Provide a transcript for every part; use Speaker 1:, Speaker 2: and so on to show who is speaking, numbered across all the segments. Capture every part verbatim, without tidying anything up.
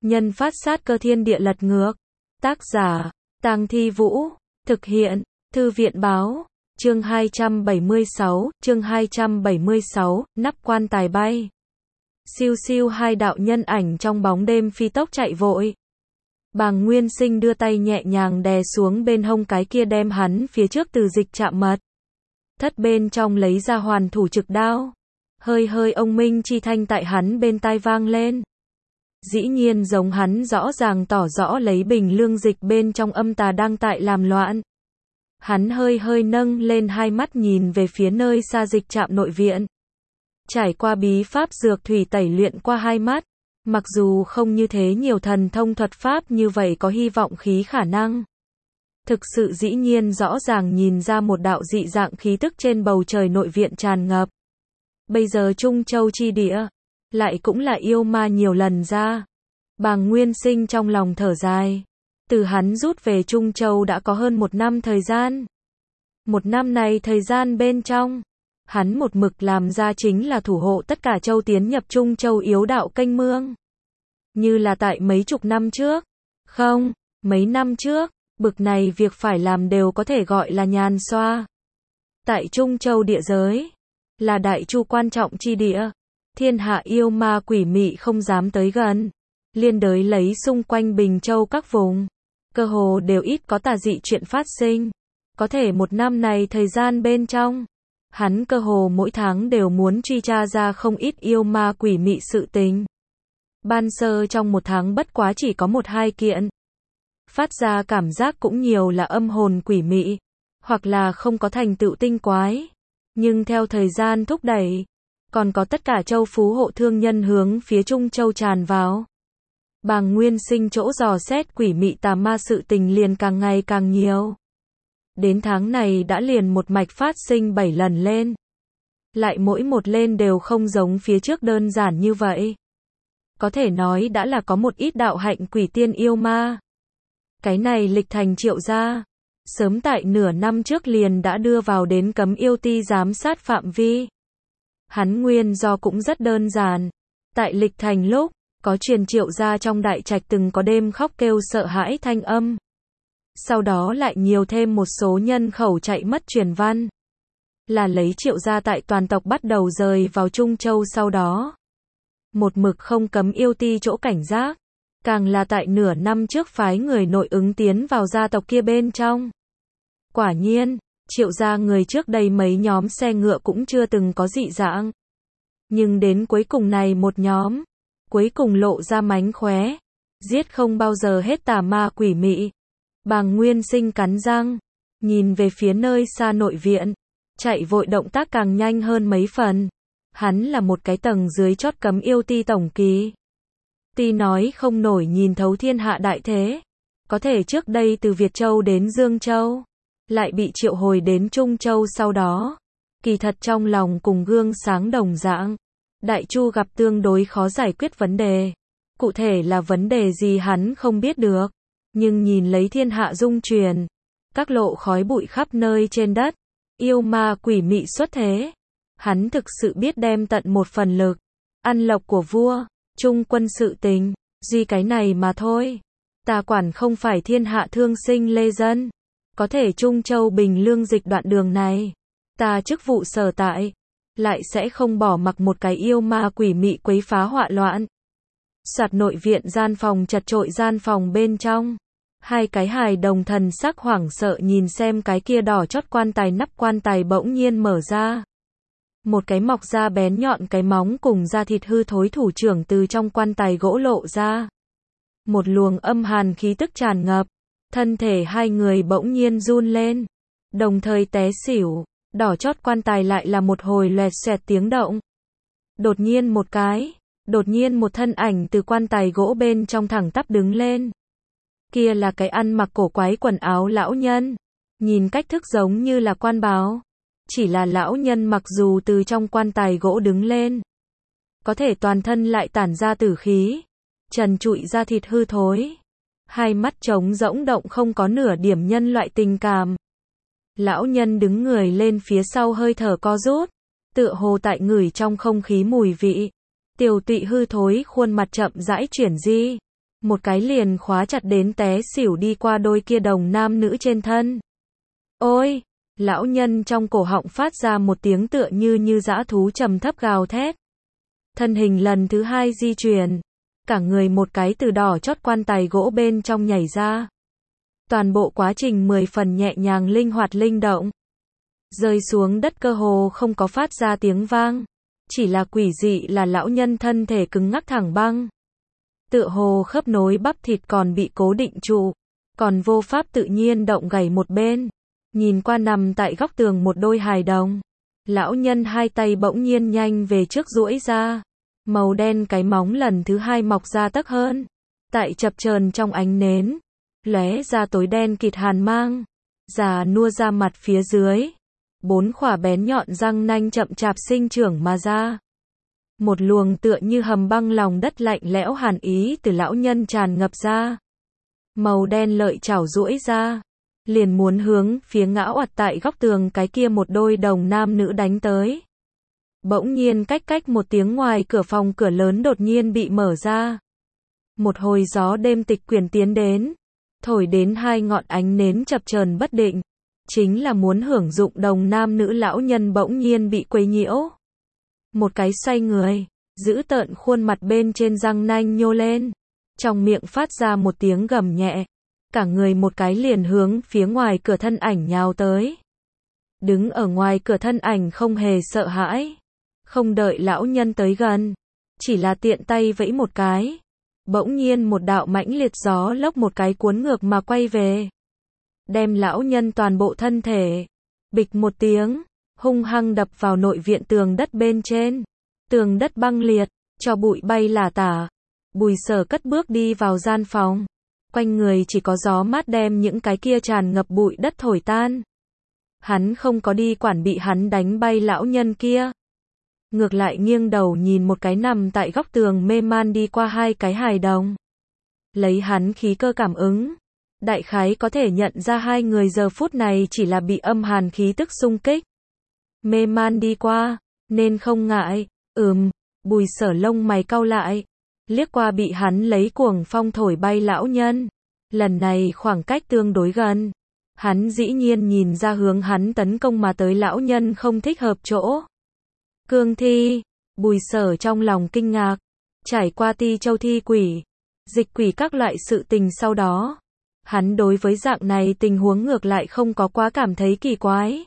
Speaker 1: Nhân phát sát cơ thiên địa lật ngược. Tác giả, Tang Thi Vũ. Thực hiện, Thư viện báo. Chương hai trăm bảy mươi sáu, chương hai trăm bảy mươi sáu, nắp quan tài bay. Siêu siêu hai đạo nhân ảnh trong bóng đêm phi tốc chạy vội. Bàng Nguyên Sinh đưa tay nhẹ nhàng đè xuống bên hông cái kia đem hắn phía trước từ dịch chạm mật. Thất bên trong lấy ra hoàn thủ trực đao. Hơi hơi ông minh chi thanh tại hắn bên tai vang lên. Dĩ nhiên giống hắn rõ ràng tỏ rõ lấy bình lương dịch bên trong âm tà đang tại làm loạn. Hắn hơi hơi nâng lên hai mắt nhìn về phía nơi xa dịch trạm nội viện. Trải qua bí pháp dược thủy tẩy luyện qua hai mắt. Mặc dù không như thế nhiều thần thông thuật pháp như vậy có hy vọng khí khả năng. Thực sự dĩ nhiên rõ ràng nhìn ra một đạo dị dạng khí tức trên bầu trời nội viện tràn ngập. Bây giờ Trung Châu chi địa, lại cũng là yêu ma nhiều lần ra. Bàng Nguyên Sinh trong lòng thở dài. Từ hắn rút về Trung Châu đã có hơn một năm thời gian. Một năm này thời gian bên trong, hắn một mực làm ra chính là thủ hộ tất cả châu tiến nhập Trung Châu yếu đạo kênh mương. Như là tại mấy chục năm trước. Không, mấy năm trước, bực này việc phải làm đều có thể gọi là nhàn xoa. Tại Trung Châu địa giới, là đại chu quan trọng chi địa. Thiên hạ yêu ma quỷ mị không dám tới gần. Liên đới lấy xung quanh Bình Châu các vùng. Cơ hồ đều ít có tà dị chuyện phát sinh. Có thể một năm này thời gian bên trong, hắn cơ hồ mỗi tháng đều muốn truy tra ra không ít yêu ma quỷ mị sự tình. Ban sơ trong một tháng bất quá chỉ có một hai kiện. Phát ra cảm giác cũng nhiều là âm hồn quỷ mị, hoặc là không có thành tựu tinh quái. Nhưng theo thời gian thúc đẩy, còn có tất cả châu phú hộ thương nhân hướng phía Trung Châu tràn vào. Bàng Nguyên Sinh chỗ dò xét quỷ mị tà ma sự tình liền càng ngày càng nhiều. Đến tháng này đã liền một mạch phát sinh bảy lần lên. Lại mỗi một lên đều không giống phía trước đơn giản như vậy. Có thể nói đã là có một ít đạo hạnh quỷ tiên yêu ma. Cái này lịch thành Triệu gia, sớm tại nửa năm trước liền đã đưa vào đến cấm yêu ti giám sát phạm vi. Hắn nguyên do cũng rất đơn giản. Tại lịch thành lúc, có truyền Triệu gia trong đại trạch từng có đêm khóc kêu sợ hãi thanh âm. Sau đó lại nhiều thêm một số nhân khẩu chạy mất truyền văn. Là lấy Triệu gia tại toàn tộc bắt đầu rời vào Trung Châu sau đó. Một mực không cấm yêu ti chỗ cảnh giác. Càng là tại nửa năm trước phái người nội ứng tiến vào gia tộc kia bên trong. Quả nhiên, Triệu gia người trước đây mấy nhóm xe ngựa cũng chưa từng có dị dạng. Nhưng đến cuối cùng này một nhóm, cuối cùng lộ ra mánh khóe. Giết không bao giờ hết tà ma quỷ mị. Bàng Nguyên Sinh cắn răng, nhìn về phía nơi xa nội viện, chạy vội động tác càng nhanh hơn mấy phần. Hắn là một cái tầng dưới chót cấm yêu ti tổng kỳ. Ti nói không nổi nhìn thấu thiên hạ đại thế. Có thể trước đây từ Việt Châu đến Dương Châu, lại bị triệu hồi đến Trung Châu sau đó. Kỳ thật trong lòng cùng gương sáng đồng dạng. Đại Chu gặp tương đối khó giải quyết vấn đề. Cụ thể là vấn đề gì hắn không biết được. Nhưng nhìn lấy thiên hạ dung truyền, các lộ khói bụi khắp nơi trên đất, yêu ma quỷ mị xuất thế. Hắn thực sự biết đem tận một phần lực, ăn lộc của vua, trung quân sự tình, duy cái này mà thôi. Ta quản không phải thiên hạ thương sinh lê dân. Có thể Trung Châu Bình Lương dịch đoạn đường này, ta chức vụ sở tại, lại sẽ không bỏ mặc một cái yêu ma quỷ mị quấy phá họa loạn. Soạt nội viện gian phòng chật chội gian phòng bên trong. Hai cái hài đồng thần sắc hoảng sợ nhìn xem cái kia đỏ chót quan tài nắp quan tài bỗng nhiên mở ra. Một cái mọc ra bén nhọn cái móng cùng da thịt hư thối thủ trưởng từ trong quan tài gỗ lộ ra. Một luồng âm hàn khí tức tràn ngập. Thân thể hai người bỗng nhiên run lên. Đồng thời té xỉu. Đỏ chót quan tài lại là một hồi loẹt xoẹt tiếng động. Đột nhiên một cái. Đột nhiên một thân ảnh từ quan tài gỗ bên trong thẳng tắp đứng lên. Kia là cái ăn mặc cổ quái quần áo lão nhân. Nhìn cách thức giống như là quan báo. Chỉ là lão nhân mặc dù từ trong quan tài gỗ đứng lên, có thể toàn thân lại tản ra tử khí. Trần trụi da thịt hư thối. Hai mắt trống rỗng động không có nửa điểm nhân loại tình cảm. Lão nhân đứng người lên phía sau hơi thở co rút. Tựa hồ tại ngửi trong không khí mùi vị. Tiểu tụy hư thối khuôn mặt chậm rãi chuyển di. một cái liền khóa chặt đến té xỉu đi qua đôi kia đồng nam nữ trên thân. Ôi! Lão nhân trong cổ họng phát ra một tiếng tựa như như dã thú trầm thấp gào thét. Thân hình lần thứ hai di chuyển. Cả người một cái từ đỏ chót quan tài gỗ bên trong nhảy ra. Toàn bộ quá trình mười phần nhẹ nhàng linh hoạt linh động. Rơi xuống đất cơ hồ không có phát ra tiếng vang. Chỉ là quỷ dị là lão nhân thân thể cứng ngắc thẳng băng. Tựa hồ khớp nối bắp thịt còn bị cố định trụ. Còn vô pháp tự nhiên động gảy một bên. Nhìn qua nằm tại góc tường một đôi hài đồng. Lão nhân hai tay bỗng nhiên nhanh về trước duỗi ra. Màu đen cái móng lần thứ hai mọc ra tấc hơn. Tại chập chờn trong ánh nến. Lóe ra tối đen kịt hàn mang. Già nua ra mặt phía dưới. Bốn khỏa bén nhọn răng nanh chậm chạp sinh trưởng mà ra. Một luồng tựa như hầm băng lòng đất lạnh lẽo hàn ý từ lão nhân tràn ngập ra. Màu đen lợi chảo duỗi ra. Liền muốn hướng phía ngã oặt tại góc tường cái kia một đôi đồng nam nữ đánh tới. Bỗng nhiên cách cách một tiếng ngoài cửa phòng cửa lớn đột nhiên bị mở ra. Một hồi gió đêm tịch quyển tiến đến. Thổi đến hai ngọn ánh nến chập chờn bất định. Chính là muốn hưởng dụng đồng nam nữ lão nhân bỗng nhiên bị quấy nhiễu. Một cái xoay người, giữ tợn khuôn mặt bên trên răng nanh nhô lên. Trong miệng phát ra một tiếng gầm nhẹ. Cả người một cái liền hướng phía ngoài cửa thân ảnh nhào tới. Đứng ở ngoài cửa thân ảnh không hề sợ hãi. Không đợi lão nhân tới gần. Chỉ là tiện tay vẫy một cái. Bỗng nhiên một đạo mãnh liệt gió lốc một cái cuốn ngược mà quay về. Đem lão nhân toàn bộ thân thể. Bịch một tiếng. Hung hăng đập vào nội viện tường đất bên trên. Tường đất băng liệt. Cho bụi bay lả tả. Bùi Sở cất bước đi vào gian phòng. Quanh người chỉ có gió mát đem những cái kia tràn ngập bụi đất thổi tan. Hắn không có đi quản bị hắn đánh bay lão nhân kia. Ngược lại nghiêng đầu nhìn một cái nằm tại góc tường mê man đi qua hai cái hài đồng. Lấy hắn khí cơ cảm ứng. Đại khái có thể nhận ra hai người giờ phút này chỉ là bị âm hàn khí tức xung kích. Mê man đi qua, nên không ngại. Ừm, Bùi Sở lông mày cau lại. Liếc qua bị hắn lấy cuồng phong thổi bay lão nhân. Lần này khoảng cách tương đối gần. Hắn dĩ nhiên nhìn ra hướng hắn tấn công mà tới lão nhân không thích hợp chỗ. Cương thi. Bùi Sở trong lòng kinh ngạc. Trải qua ti châu thi quỷ, dịch quỷ các loại sự tình sau đó. Hắn đối với dạng này tình huống ngược lại không có quá cảm thấy kỳ quái.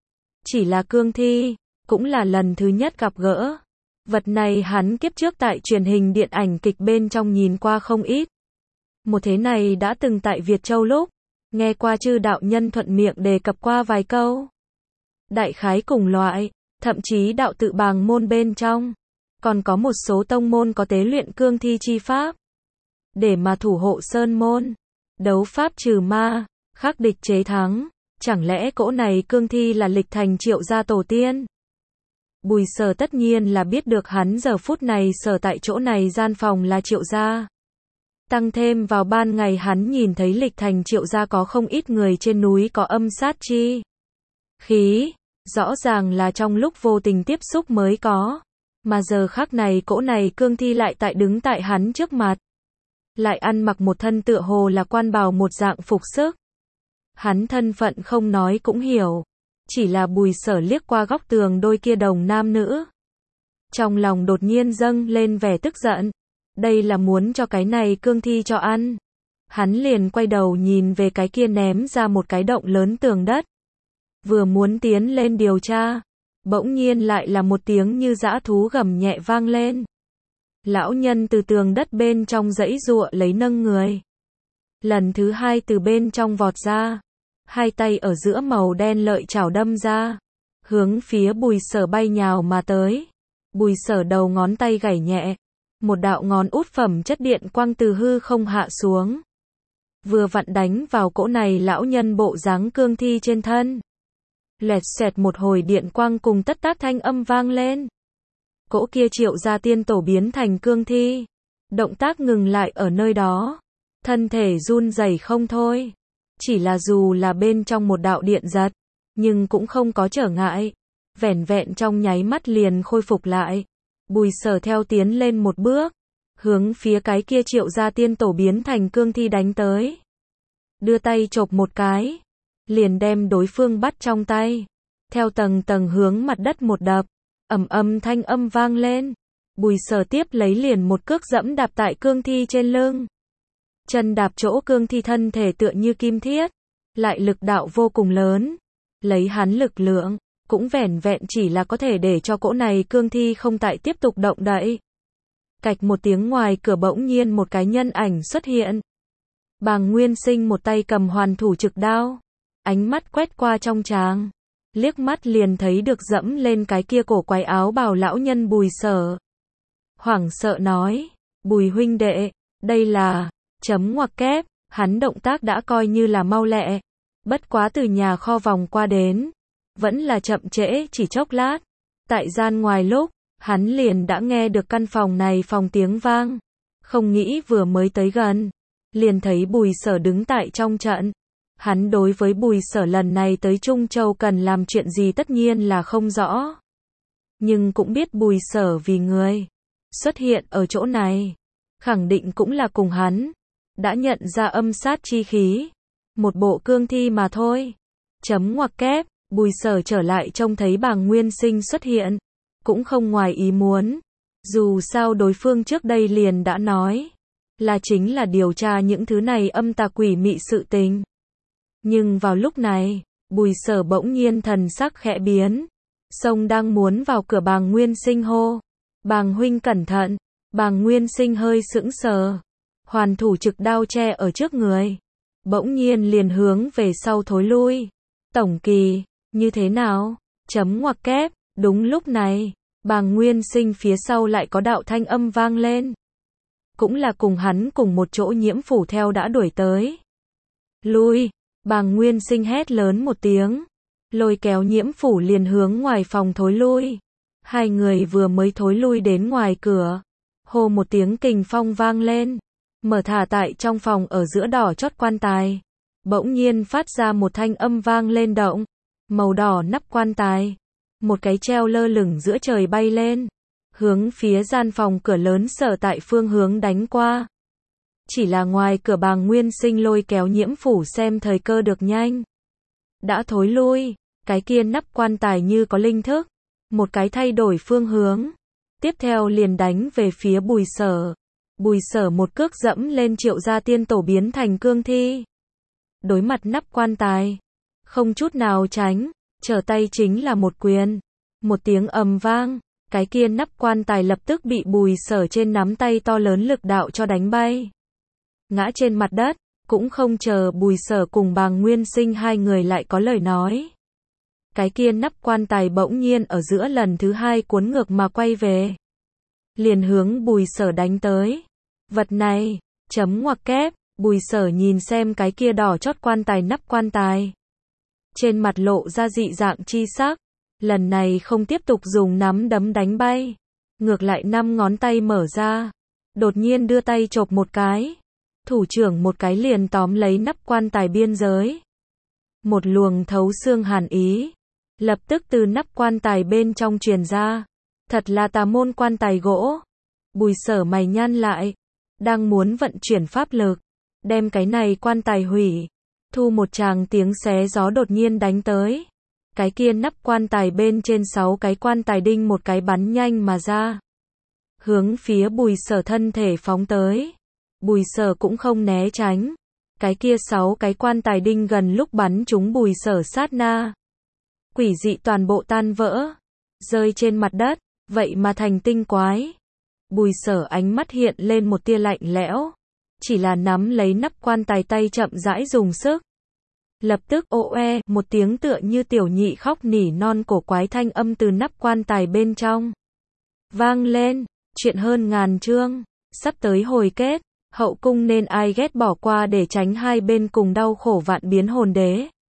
Speaker 1: Chỉ là cương thi, cũng là lần thứ nhất gặp gỡ. Vật này hắn kiếp trước tại truyền hình điện ảnh kịch bên trong nhìn qua không ít. Một thế này đã từng tại Việt Châu lúc, nghe qua chư đạo nhân thuận miệng đề cập qua vài câu. Đại khái cùng loại, thậm chí đạo tự bàng môn bên trong. Còn có một số tông môn có tế luyện cương thi chi pháp. Để mà thủ hộ sơn môn, đấu pháp trừ ma, khắc địch chế thắng. Chẳng lẽ cỗ này cương thi là lịch thành Triệu gia tổ tiên? Bùi Sở tất nhiên là biết được hắn giờ phút này sở tại chỗ này gian phòng là Triệu gia. Tăng thêm vào ban ngày hắn nhìn thấy lịch thành Triệu gia có không ít người trên núi có âm sát chi khí. Rõ ràng là trong lúc vô tình tiếp xúc mới có. Mà giờ khắc này cỗ này cương thi lại tại đứng tại hắn trước mặt. Lại ăn mặc một thân tựa hồ là quan bào một dạng phục sức. Hắn thân phận không nói cũng hiểu. Chỉ là Bùi Sở liếc qua góc tường đôi kia đồng nam nữ. Trong lòng đột nhiên dâng lên vẻ tức giận. Đây là muốn cho cái này cương thi cho ăn. Hắn liền quay đầu nhìn về cái kia ném ra một cái động lớn tường đất. Vừa muốn tiến lên điều tra. Bỗng nhiên lại là một tiếng như dã thú gầm nhẹ vang lên. Lão nhân từ tường đất bên trong giãy giụa lấy nâng người. Lần thứ hai từ bên trong vọt ra. Hai tay ở giữa màu đen lợi chảo đâm ra. Hướng phía Bùi Sở bay nhào mà tới. Bùi Sở đầu ngón tay gảy nhẹ. Một đạo ngón út phẩm chất điện quang từ hư không hạ xuống. Vừa vặn đánh vào cỗ này lão nhân bộ dáng cương thi trên thân. Lẹt xẹt một hồi điện quang cùng tất tác thanh âm vang lên. Cỗ kia Triệu gia tiên tổ biến thành cương thi. Động tác ngừng lại ở nơi đó. Thân thể run rẩy không thôi. Chỉ là dù là bên trong một đạo điện giật. Nhưng cũng không có trở ngại. Vẻn vẹn trong nháy mắt liền khôi phục lại. Bùi Sở theo tiến lên một bước. hướng phía cái kia Triệu gia tiên tổ biến thành cương thi đánh tới. Đưa tay chộp một cái, liền đem đối phương bắt trong tay, theo tầng tầng hướng mặt đất một đập, ầm ầm thanh âm vang lên. Bùi Sở tiếp lấy liền một cước dẫm đạp tại cương thi trên lưng. Chân đạp chỗ cương thi thân thể tựa như kim thiết, lại lực đạo vô cùng lớn. Lấy hắn lực lượng, cũng vẻn vẹn chỉ là có thể để cho cỗ này cương thi không tại tiếp tục động đậy. Cạch một tiếng, ngoài cửa bỗng nhiên một cái nhân ảnh xuất hiện. Bàng Nguyên Sinh một tay cầm hoàn thủ trực đao, ánh mắt quét qua trong tràng, liếc mắt liền thấy được dẫm lên cái kia cổ quái áo bào lão nhân Bùi Sở. Hoảng sợ nói, Bùi huynh đệ, đây là, chấm ngoặc kép, hắn động tác đã coi như là mau lẹ, bất quá từ nhà kho vòng qua đến, vẫn là chậm trễ chỉ chốc lát. Tại gian ngoài lúc, hắn liền đã nghe được căn phòng này phòng tiếng vang, không nghĩ vừa mới tới gần, liền thấy Bùi Sở đứng tại trong trận. Hắn đối với Bùi Sở lần này tới Trung Châu cần làm chuyện gì tất nhiên là không rõ, nhưng cũng biết Bùi Sở vì người xuất hiện ở chỗ này, khẳng định cũng là cùng hắn đã nhận ra âm sát chi khí, một bộ cương thi mà thôi. Chấm ngoặc kép, Bùi Sở trở lại trông thấy Bàng Nguyên Sinh xuất hiện, cũng không ngoài ý muốn, dù sao đối phương trước đây liền đã nói, là chính là điều tra những thứ này âm tà quỷ mị sự tình. Nhưng vào lúc này, Bùi Sở bỗng nhiên thần sắc khẽ biến, sông đang muốn vào cửa Bàng Nguyên Sinh hô, Bàng huynh cẩn thận. Bàng Nguyên Sinh hơi sững sờ, hoàn thủ trực đao che ở trước người, bỗng nhiên liền hướng về sau thối lui. Tổng kỳ, như thế nào? Chấm ngoặc kép, đúng lúc này, Bàng Nguyên Sinh phía sau lại có đạo thanh âm vang lên. Cũng là cùng hắn cùng một chỗ Nhiễm Phủ theo đã đuổi tới. Lui, Bàng Nguyên Sinh hét lớn một tiếng, lôi kéo Nhiễm Phủ liền hướng ngoài phòng thối lui. Hai người vừa mới thối lui đến ngoài cửa, hô một tiếng kình phong vang lên, mở thả tại trong phòng ở giữa đỏ chót quan tài, bỗng nhiên phát ra một thanh âm vang lên động, màu đỏ nắp quan tài, một cái treo lơ lửng giữa trời bay lên, hướng phía gian phòng cửa lớn sở tại phương hướng đánh qua. Chỉ là ngoài cửa Bàng Nguyên Sinh lôi kéo Nhiễm Phủ xem thời cơ được nhanh, đã thối lui, cái kia nắp quan tài như có linh thức, một cái thay đổi phương hướng, tiếp theo liền đánh về phía Bùi Sở. Bùi Sở một cước dẫm lên Triệu gia tiên tổ biến thành cương thi. Đối mặt nắp quan tài, không chút nào tránh, trở tay chính là một quyền. Một tiếng ầm vang, cái kia nắp quan tài lập tức bị Bùi Sở trên nắm tay to lớn lực đạo cho đánh bay. Ngã trên mặt đất, cũng không chờ Bùi Sở cùng Bàng Nguyên Sinh hai người lại có lời nói. Cái kia nắp quan tài bỗng nhiên ở giữa lần thứ hai cuốn ngược mà quay về, liền hướng Bùi Sở đánh tới. Vật này, chấm ngoặc kép, Bùi Sở nhìn xem cái kia đỏ chót quan tài nắp quan tài, trên mặt lộ ra dị dạng chi sắc, lần này không tiếp tục dùng nắm đấm đánh bay, ngược lại năm ngón tay mở ra, đột nhiên đưa tay chộp một cái, thủ trưởng một cái liền tóm lấy nắp quan tài biên giới. Một luồng thấu xương hàn ý lập tức từ nắp quan tài bên trong truyền ra, thật là tà môn quan tài gỗ. Bùi Sở mày nhăn lại, đang muốn vận chuyển pháp lực, đem cái này quan tài hủy, thu một tràng tiếng xé gió đột nhiên đánh tới. Cái kia nắp quan tài bên trên sáu cái quan tài đinh một cái bắn nhanh mà ra, hướng phía Bùi Sở thân thể phóng tới. Bùi Sở cũng không né tránh, cái kia sáu cái quan tài đinh gần lúc bắn trúng Bùi Sở sát na, quỷ dị toàn bộ tan vỡ, rơi trên mặt đất, vậy mà thành tinh quái. Bùi Sở ánh mắt hiện lên một tia lạnh lẽo, chỉ là nắm lấy nắp quan tài tay chậm rãi dùng sức. Lập tức ô e, một tiếng tựa như tiểu nhị khóc nỉ non cổ quái thanh âm từ nắp quan tài bên trong vang lên. Chuyện hơn ngàn chương, sắp tới hồi kết, hậu cung nên ai ghét bỏ qua để tránh hai bên cùng đau khổ vạn biến hồn đế.